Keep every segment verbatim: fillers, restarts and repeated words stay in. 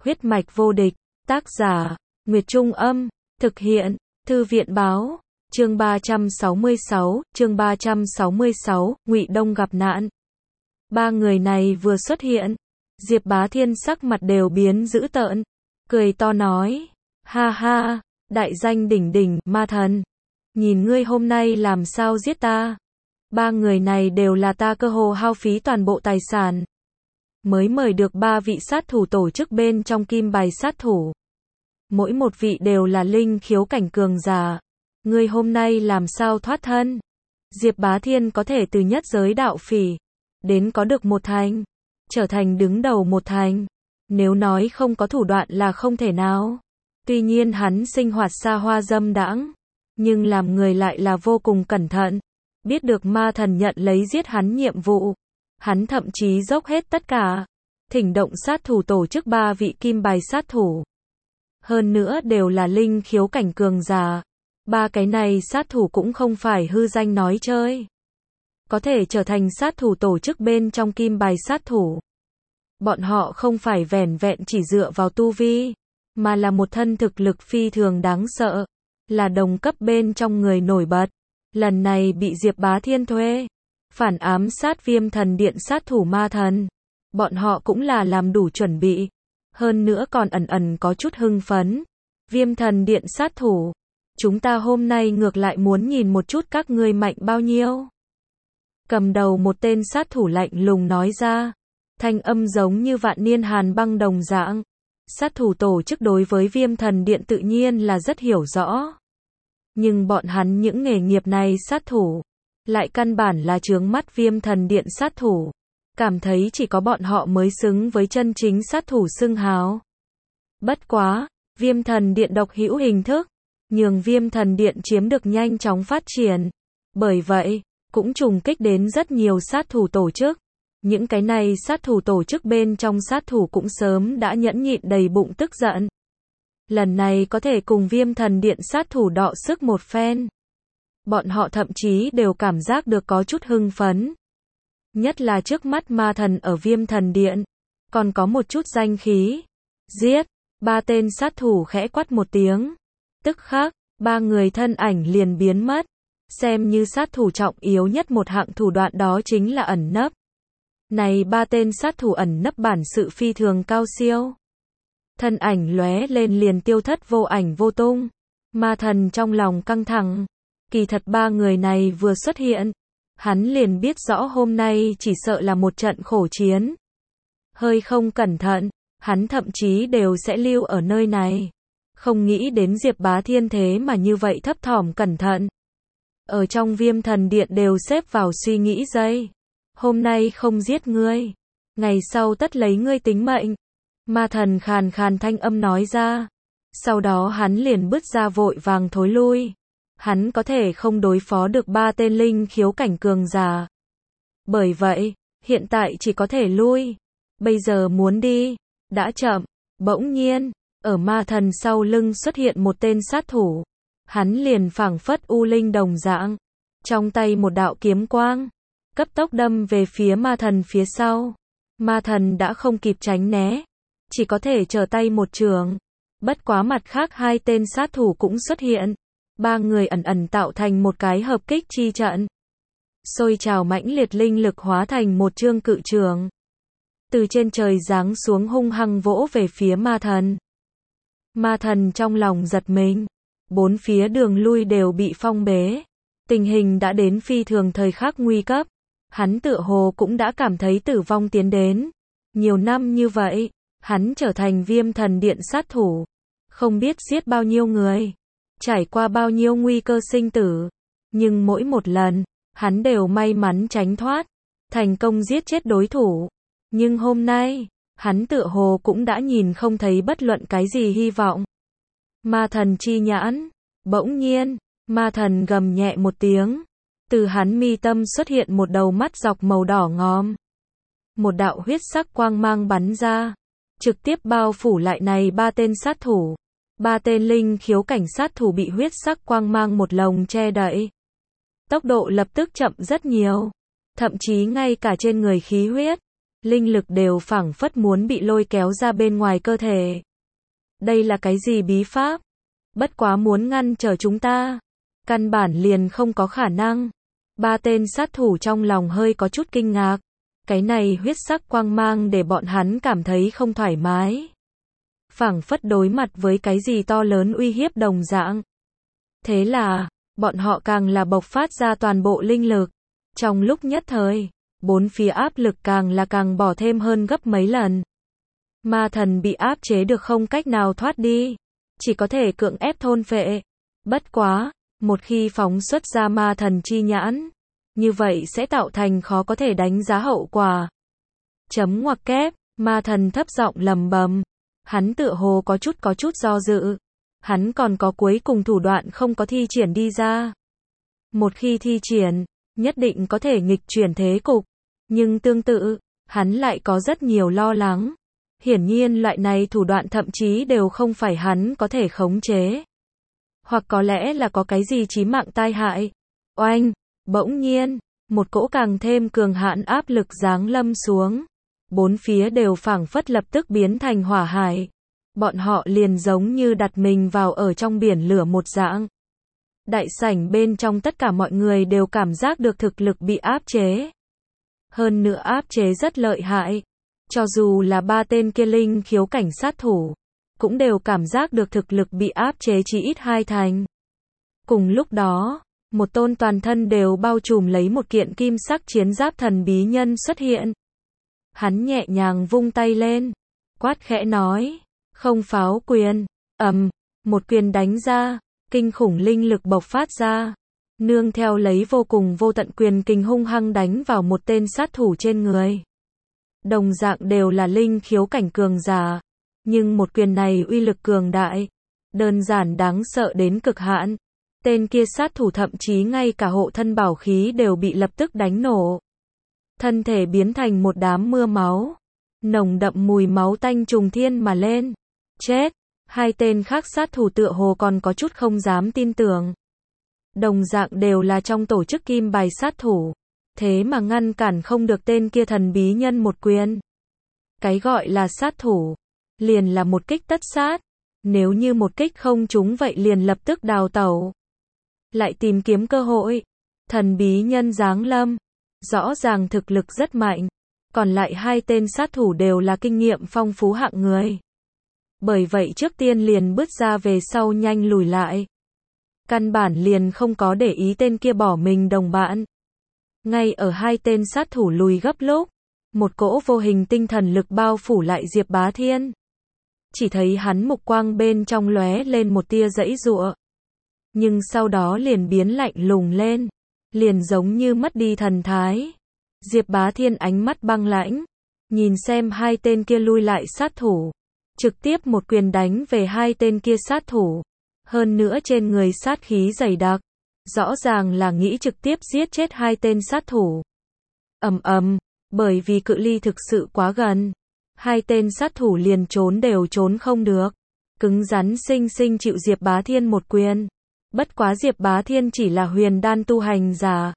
Huyết mạch vô địch, tác giả, Nguyệt Trung Âm, thực hiện, Thư viện Báo, chương ba trăm sáu mươi sáu, chương ba trăm sáu mươi sáu, Ngụy Đông gặp nạn. Ba người này vừa xuất hiện, Diệp Bá Thiên sắc mặt đều biến dữ tợn, cười to nói, ha ha, đại danh đỉnh đỉnh, ma thần, nhìn ngươi hôm nay làm sao giết ta. Ba người này đều là ta cơ hồ hao phí toàn bộ tài sản, mới mời được ba vị sát thủ tổ chức bên trong kim bài sát thủ. Mỗi một vị đều là linh khiếu cảnh cường giả. Ngươi hôm nay làm sao thoát thân? Diệp Bá Thiên có thể từ nhất giới đạo phỉ, đến có được một thành, trở thành đứng đầu một thành. Nếu nói không có thủ đoạn là không thể nào. Tuy nhiên hắn sinh hoạt xa hoa dâm đãng, nhưng làm người lại là vô cùng cẩn thận. Biết được ma thần nhận lấy giết hắn nhiệm vụ, hắn thậm chí dốc hết tất cả, thỉnh động sát thủ tổ chức ba vị kim bài sát thủ. Hơn nữa đều là linh khiếu cảnh cường giả. Ba cái này sát thủ cũng không phải hư danh nói chơi. Có thể trở thành sát thủ tổ chức bên trong kim bài sát thủ. Bọn họ không phải vẻn vẹn chỉ dựa vào tu vi, mà là một thân thực lực phi thường đáng sợ, là đồng cấp bên trong người nổi bật. Lần này bị Diệp Bá Thiên thuê, phản ám sát Viêm Thần Điện sát thủ ma thần. Bọn họ cũng là làm đủ chuẩn bị, hơn nữa còn ẩn ẩn có chút hưng phấn. Viêm Thần Điện sát thủ, chúng ta hôm nay ngược lại muốn nhìn một chút các ngươi mạnh bao nhiêu. Cầm đầu một tên sát thủ lạnh lùng nói ra, thanh âm giống như vạn niên hàn băng đồng dạng. Sát thủ tổ chức đối với Viêm Thần Điện tự nhiên là rất hiểu rõ. Nhưng bọn hắn những nghề nghiệp này sát thủ, lại căn bản là chướng mắt Viêm Thần Điện sát thủ. Cảm thấy chỉ có bọn họ mới xứng với chân chính sát thủ xưng hào. Bất quá, Viêm Thần Điện độc hữu hình thức, nhường Viêm Thần Điện chiếm được nhanh chóng phát triển. Bởi vậy, cũng trùng kích đến rất nhiều sát thủ tổ chức. Những cái này sát thủ tổ chức bên trong sát thủ cũng sớm đã nhẫn nhịn đầy bụng tức giận. Lần này có thể cùng Viêm Thần Điện sát thủ đọ sức một phen. Bọn họ thậm chí đều cảm giác được có chút hưng phấn. Nhất là trước mắt ma thần ở Viêm Thần Điện, còn có một chút danh khí. Giết, ba tên sát thủ khẽ quát một tiếng. Tức khắc, ba người thân ảnh liền biến mất. Xem như sát thủ trọng yếu nhất một hạng thủ đoạn đó chính là ẩn nấp. Này ba tên sát thủ ẩn nấp bản sự phi thường cao siêu. Thân ảnh lóe lên liền tiêu thất vô ảnh vô tung. Ma thần trong lòng căng thẳng. Kỳ thật ba người này vừa xuất hiện, hắn liền biết rõ hôm nay chỉ sợ là một trận khổ chiến. Hơi không cẩn thận, hắn thậm chí đều sẽ lưu ở nơi này. Không nghĩ đến Diệp Bá Thiên thế mà như vậy thấp thỏm cẩn thận. Ở trong Viêm Thần Điện đều xếp vào suy nghĩ dây. Hôm nay không giết ngươi, ngày sau tất lấy ngươi tính mệnh. Ma thần khàn khàn thanh âm nói ra. Sau đó hắn liền bứt ra vội vàng thối lui. Hắn có thể không đối phó được ba tên linh khiếu cảnh cường giả. Bởi vậy, hiện tại chỉ có thể lui. Bây giờ muốn đi, đã chậm. Bỗng nhiên, ở ma thần sau lưng xuất hiện một tên sát thủ. Hắn liền phảng phất u linh đồng dạng. Trong tay một đạo kiếm quang, cấp tốc đâm về phía ma thần phía sau. Ma thần đã không kịp tránh né, chỉ có thể trở tay một trường. Bất quá mặt khác hai tên sát thủ cũng xuất hiện. Ba người ẩn ẩn tạo thành một cái hợp kích chi trận. Sôi trào mãnh liệt linh lực hóa thành một chương cự trường. Từ trên trời giáng xuống hung hăng vỗ về phía ma thần. Ma thần trong lòng giật mình. Bốn phía đường lui đều bị phong bế. Tình hình đã đến phi thường thời khắc nguy cấp. Hắn tựa hồ cũng đã cảm thấy tử vong tiến đến. Nhiều năm như vậy, hắn trở thành Viêm Thần Điện sát thủ. Không biết giết bao nhiêu người. Trải qua bao nhiêu nguy cơ sinh tử. Nhưng mỗi một lần, hắn đều may mắn tránh thoát. Thành công giết chết đối thủ. Nhưng hôm nay, hắn tựa hồ cũng đã nhìn không thấy bất luận cái gì hy vọng. Ma thần chi nhãn. Bỗng nhiên, ma thần gầm nhẹ một tiếng. Từ hắn mi tâm xuất hiện một đầu mắt dọc màu đỏ ngòm. Một đạo huyết sắc quang mang bắn ra. Trực tiếp bao phủ lại này ba tên sát thủ. Ba tên linh khiếu cảnh sát thủ bị huyết sắc quang mang một lồng che đậy. Tốc độ lập tức chậm rất nhiều. Thậm chí ngay cả trên người khí huyết, linh lực đều phảng phất muốn bị lôi kéo ra bên ngoài cơ thể. Đây là cái gì bí pháp? Bất quá muốn ngăn trở chúng ta, căn bản liền không có khả năng. Ba tên sát thủ trong lòng hơi có chút kinh ngạc. Cái này huyết sắc quang mang để bọn hắn cảm thấy không thoải mái. Phảng phất đối mặt với cái gì to lớn uy hiếp đồng dạng. Thế là, bọn họ càng là bộc phát ra toàn bộ linh lực. Trong lúc nhất thời, bốn phía áp lực càng là càng bỏ thêm hơn gấp mấy lần. Ma thần bị áp chế được không cách nào thoát đi, chỉ có thể cưỡng ép thôn phệ. Bất quá, một khi phóng xuất ra ma thần chi nhãn, như vậy sẽ tạo thành khó có thể đánh giá hậu quả. Chấm ngoặc kép, ma thần thấp giọng lầm bầm. Hắn tựa hồ có chút có chút do dự. Hắn còn có cuối cùng thủ đoạn không có thi triển đi ra. Một khi thi triển, nhất định có thể nghịch chuyển thế cục. Nhưng tương tự, hắn lại có rất nhiều lo lắng. Hiển nhiên loại này thủ đoạn thậm chí đều không phải hắn có thể khống chế. Hoặc có lẽ là có cái gì chí mạng tai hại. Oanh, bỗng nhiên, một cỗ càng thêm cường hãn áp lực giáng lâm xuống. Bốn phía đều phảng phất lập tức biến thành hỏa hải. Bọn họ liền giống như đặt mình vào ở trong biển lửa một dạng. Đại sảnh bên trong tất cả mọi người đều cảm giác được thực lực bị áp chế. Hơn nữa áp chế rất lợi hại. Cho dù là ba tên kia linh khiếu cảnh sát thủ, cũng đều cảm giác được thực lực bị áp chế chỉ ít hai thành. Cùng lúc đó, một tôn toàn thân đều bao trùm lấy một kiện kim sắc chiến giáp thần bí nhân xuất hiện. Hắn nhẹ nhàng vung tay lên, quát khẽ nói, không pháo quyền, ầm, một quyền đánh ra, kinh khủng linh lực bộc phát ra, nương theo lấy vô cùng vô tận quyền kình hung hăng đánh vào một tên sát thủ trên người. Đồng dạng đều là linh khiếu cảnh cường giả, nhưng một quyền này uy lực cường đại, đơn giản đáng sợ đến cực hạn. Tên kia sát thủ thậm chí ngay cả hộ thân bảo khí đều bị lập tức đánh nổ. Thân thể biến thành một đám mưa máu, nồng đậm mùi máu tanh trùng thiên mà lên. Chết, hai tên khác sát thủ tựa hồ còn có chút không dám tin tưởng. Đồng dạng đều là trong tổ chức kim bài sát thủ, thế mà ngăn cản không được tên kia thần bí nhân một quyền. Cái gọi là sát thủ, liền là một kích tất sát, nếu như một kích không trúng vậy liền lập tức đào tẩu. Lại tìm kiếm cơ hội, thần bí nhân giáng lâm, rõ ràng thực lực rất mạnh, còn lại hai tên sát thủ đều là kinh nghiệm phong phú hạng người. Bởi vậy trước tiên liền bước ra về sau nhanh lùi lại. Căn bản liền không có để ý tên kia bỏ mình đồng bạn. Ngay ở hai tên sát thủ lùi gấp lúc, một cỗ vô hình tinh thần lực bao phủ lại Diệp Bá Thiên. Chỉ thấy hắn mục quang bên trong lóe lên một tia giãy giụa. Nhưng sau đó liền biến lạnh lùng lên, liền giống như mất đi thần thái. Diệp Bá Thiên ánh mắt băng lãnh, nhìn xem hai tên kia lui lại sát thủ, trực tiếp một quyền đánh về hai tên kia sát thủ. Hơn nữa trên người sát khí dày đặc, rõ ràng là nghĩ trực tiếp giết chết hai tên sát thủ. Ầm ầm, bởi vì cự ly thực sự quá gần, hai tên sát thủ liền trốn đều trốn không được, cứng rắn sinh sinh chịu Diệp Bá Thiên một quyền. Bất quá Diệp Bá Thiên chỉ là huyền đan tu hành giả,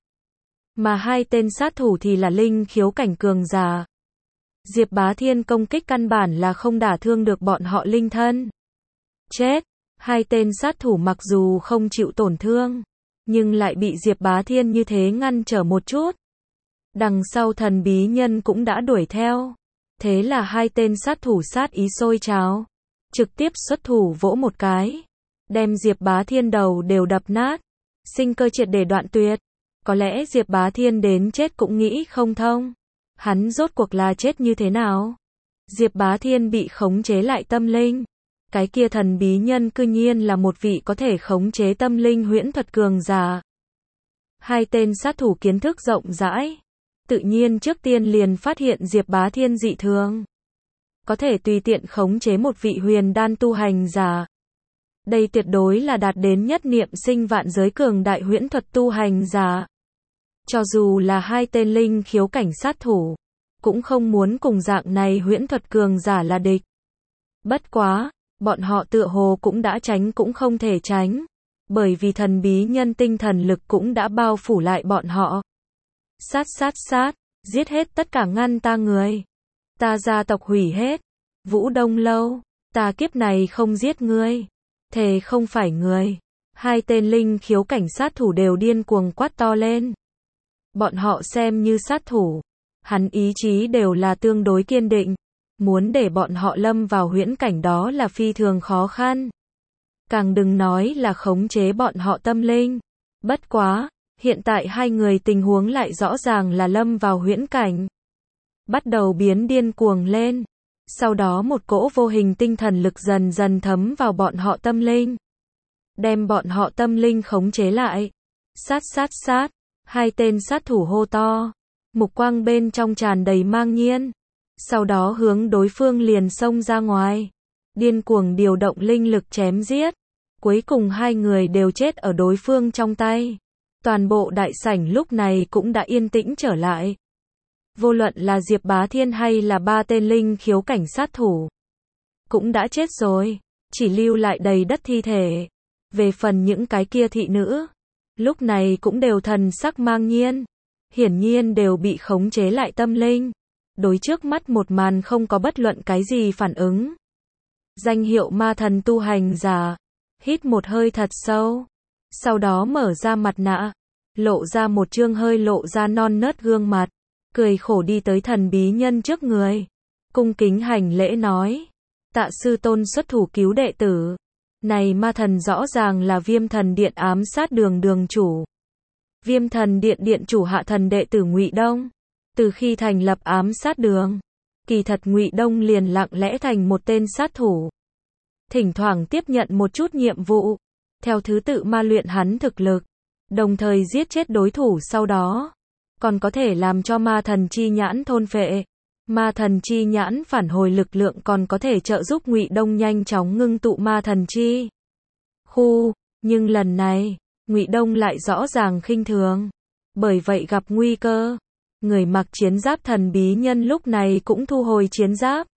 mà hai tên sát thủ thì là linh khiếu cảnh cường giả. Diệp Bá Thiên công kích căn bản là không đả thương được bọn họ linh thân. Chết, hai tên sát thủ mặc dù không chịu tổn thương, nhưng lại bị Diệp Bá Thiên như thế ngăn trở một chút. Đằng sau thần bí nhân cũng đã đuổi theo. Thế là hai tên sát thủ sát ý sôi trào, trực tiếp xuất thủ vỗ một cái, đem Diệp Bá Thiên đầu đều đập nát, sinh cơ triệt để đoạn tuyệt. Có lẽ Diệp Bá Thiên đến chết cũng nghĩ không thông, hắn rốt cuộc là chết như thế nào? Diệp Bá Thiên bị khống chế lại tâm linh, cái kia thần bí nhân cư nhiên là một vị có thể khống chế tâm linh huyễn thuật cường giả. Hai tên sát thủ kiến thức rộng rãi, tự nhiên trước tiên liền phát hiện Diệp Bá Thiên dị thường, có thể tùy tiện khống chế một vị huyền đan tu hành giả. Đây tuyệt đối là đạt đến nhất niệm sinh vạn giới cường đại huyễn thuật tu hành giả. Cho dù là hai tên linh khiếu cảnh sát thủ, cũng không muốn cùng dạng này huyễn thuật cường giả là địch. Bất quá, bọn họ tựa hồ cũng đã tránh cũng không thể tránh, bởi vì thần bí nhân tinh thần lực cũng đã bao phủ lại bọn họ. Sát sát sát, giết hết tất cả ngăn ta người. ta gia tộc hủy hết. Vũ Đông Lâu, ta kiếp này không giết ngươi. Thề không phải người. Hai tên linh khiếu cảnh sát thủ đều điên cuồng quát to lên. Bọn họ xem như sát thủ. Hắn ý chí đều là tương đối kiên định. Muốn để bọn họ lâm vào huyễn cảnh đó là phi thường khó khăn. Càng đừng nói là khống chế bọn họ tâm linh. Bất quá, hiện tại hai người tình huống lại rõ ràng là lâm vào huyễn cảnh. Bắt đầu biến điên cuồng lên. Sau đó một cỗ vô hình tinh thần lực dần dần thấm vào bọn họ tâm linh. Đem bọn họ tâm linh khống chế lại. Sát sát sát, hai tên sát thủ hô to. Mục quang bên trong tràn đầy mang nhiên. Sau đó hướng đối phương liền xông ra ngoài. Điên cuồng điều động linh lực chém giết. Cuối cùng hai người đều chết ở đối phương trong tay. Toàn bộ đại sảnh lúc này cũng đã yên tĩnh trở lại. Vô luận là Diệp Bá Thiên hay là ba tên linh khiếu cảnh sát thủ. Cũng đã chết rồi. Chỉ lưu lại đầy đất thi thể. Về phần những cái kia thị nữ. Lúc này cũng đều thần sắc mang nhiên. Hiển nhiên đều bị khống chế lại tâm linh. Đối trước mắt một màn không có bất luận cái gì phản ứng. Danh hiệu ma thần tu hành giả. Hít một hơi thật sâu. Sau đó mở ra mặt nạ. Lộ ra một trương hơi lộ ra non nớt gương mặt. Cười khổ đi tới thần bí nhân trước người. Cung kính hành lễ nói. Tạ sư tôn xuất thủ cứu đệ tử. Này ma thần rõ ràng là Viêm Thần Điện ám sát đường đường chủ. Viêm Thần Điện điện chủ hạ thần đệ tử Ngụy Đông. Từ khi thành lập ám sát đường, kỳ thật Ngụy Đông liền lặng lẽ thành một tên sát thủ. Thỉnh thoảng tiếp nhận một chút nhiệm vụ, theo thứ tự ma luyện hắn thực lực, đồng thời giết chết đối thủ sau đó, còn có thể làm cho ma thần chi nhãn thôn phệ. Ma thần chi nhãn phản hồi lực lượng còn có thể trợ giúp Ngụy Đông nhanh chóng ngưng tụ ma thần chi. Khu, nhưng lần này, Ngụy Đông lại rõ ràng khinh thường. Bởi vậy gặp nguy cơ, người mặc chiến giáp thần bí nhân lúc này cũng thu hồi chiến giáp.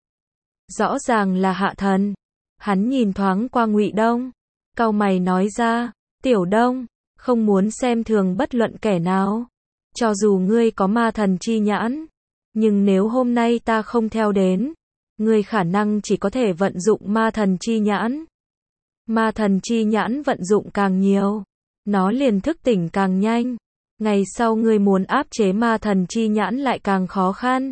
Rõ ràng là hạ thần. Hắn nhìn thoáng qua Ngụy Đông, cau mày nói ra, "Tiểu Đông, không muốn xem thường bất luận kẻ nào. Cho dù ngươi có ma thần chi nhãn, nhưng nếu hôm nay ta không theo đến, ngươi khả năng chỉ có thể vận dụng ma thần chi nhãn. Ma thần chi nhãn vận dụng càng nhiều, nó liền thức tỉnh càng nhanh. Ngày sau ngươi muốn áp chế ma thần chi nhãn lại càng khó khăn."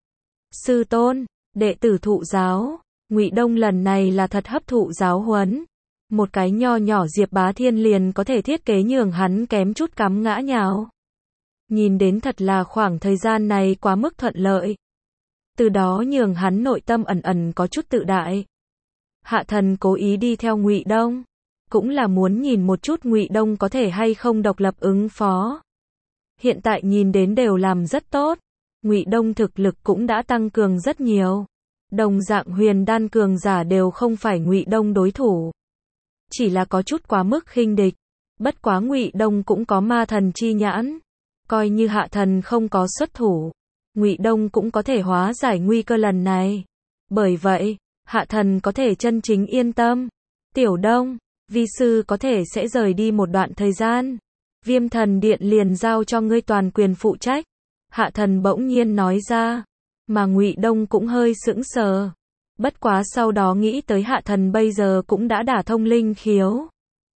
Sư tôn, đệ tử thụ giáo. Ngụy Đông lần này là thật hấp thụ giáo huấn. Một cái nho nhỏ Diệp Bá Thiên liền có thể thiết kế nhường hắn kém chút cắm ngã nhào. Nhìn đến thật là khoảng thời gian này quá mức thuận lợi. Từ đó nhường hắn nội tâm ẩn ẩn có chút tự đại. Hạ thần cố ý đi theo Ngụy Đông, cũng là muốn nhìn một chút Ngụy Đông có thể hay không độc lập ứng phó. Hiện tại nhìn đến đều làm rất tốt. Ngụy Đông thực lực cũng đã tăng cường rất nhiều. Đồng dạng huyền đan cường giả đều không phải Ngụy Đông đối thủ. Chỉ là có chút quá mức khinh địch. Bất quá Ngụy Đông cũng có ma thần chi nhãn. Coi như hạ thần không có xuất thủ, Ngụy Đông cũng có thể hóa giải nguy cơ lần này. Bởi vậy, hạ thần có thể chân chính yên tâm. Tiểu Đông, vi sư có thể sẽ rời đi một đoạn thời gian. Viêm Thần Điện liền giao cho ngươi toàn quyền phụ trách. Hạ thần bỗng nhiên nói ra. Mà Ngụy Đông cũng hơi sững sờ. Bất quá sau đó nghĩ tới hạ thần bây giờ cũng đã đả thông linh khiếu.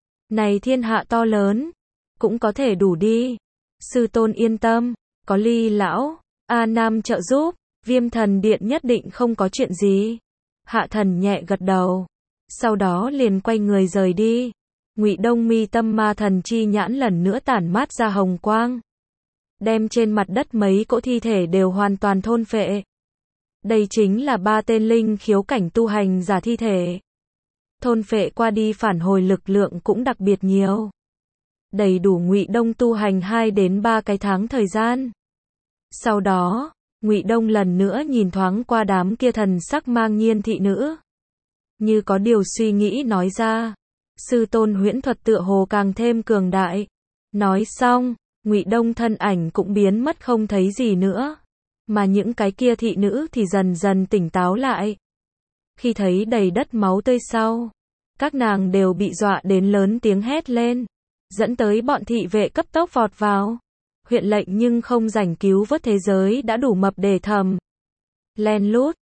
Này thiên hạ to lớn, cũng có thể đủ đi. Sư tôn yên tâm, có Ly lão, A Nam trợ giúp, Viêm Thần Điện nhất định không có chuyện gì. Hạ thần nhẹ gật đầu. Sau đó liền quay người rời đi. Ngụy Đông mi tâm ma thần chi nhãn lần nữa tản mát ra hồng quang. Đem trên mặt đất mấy cỗ thi thể đều hoàn toàn thôn phệ. Đây chính là ba tên linh khiếu cảnh tu hành giả thi thể. Thôn phệ qua đi phản hồi lực lượng cũng đặc biệt nhiều. Đầy đủ Ngụy Đông tu hành hai đến ba cái tháng thời gian. Sau đó, Ngụy Đông lần nữa nhìn thoáng qua đám kia thần sắc mang nhiên thị nữ. Như có điều suy nghĩ nói ra, sư tôn huyễn thuật tựa hồ càng thêm cường đại. Nói xong, Ngụy Đông thân ảnh cũng biến mất không thấy gì nữa. Mà những cái kia thị nữ thì dần dần tỉnh táo lại. Khi thấy đầy đất máu tươi sau, các nàng đều bị dọa đến lớn tiếng hét lên. Dẫn tới bọn thị vệ cấp tốc vọt vào. Huyện lệnh nhưng không rảnh cứu vớt thế giới đã đủ mập để thầm. Len lút,